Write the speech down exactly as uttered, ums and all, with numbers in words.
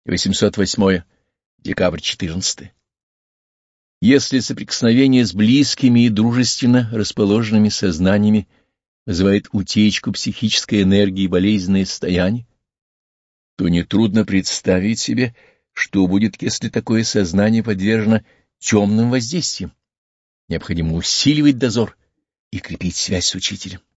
восемьсот восьмое. Декабрь четырнадцатое. Если соприкосновение с близкими и дружественно расположенными сознаниями вызывает утечку психической энергии и болезненное состояние, то нетрудно представить себе, что будет, если такое сознание подвержено темным воздействиям. Необходимо усиливать дозор и крепить связь с учителем.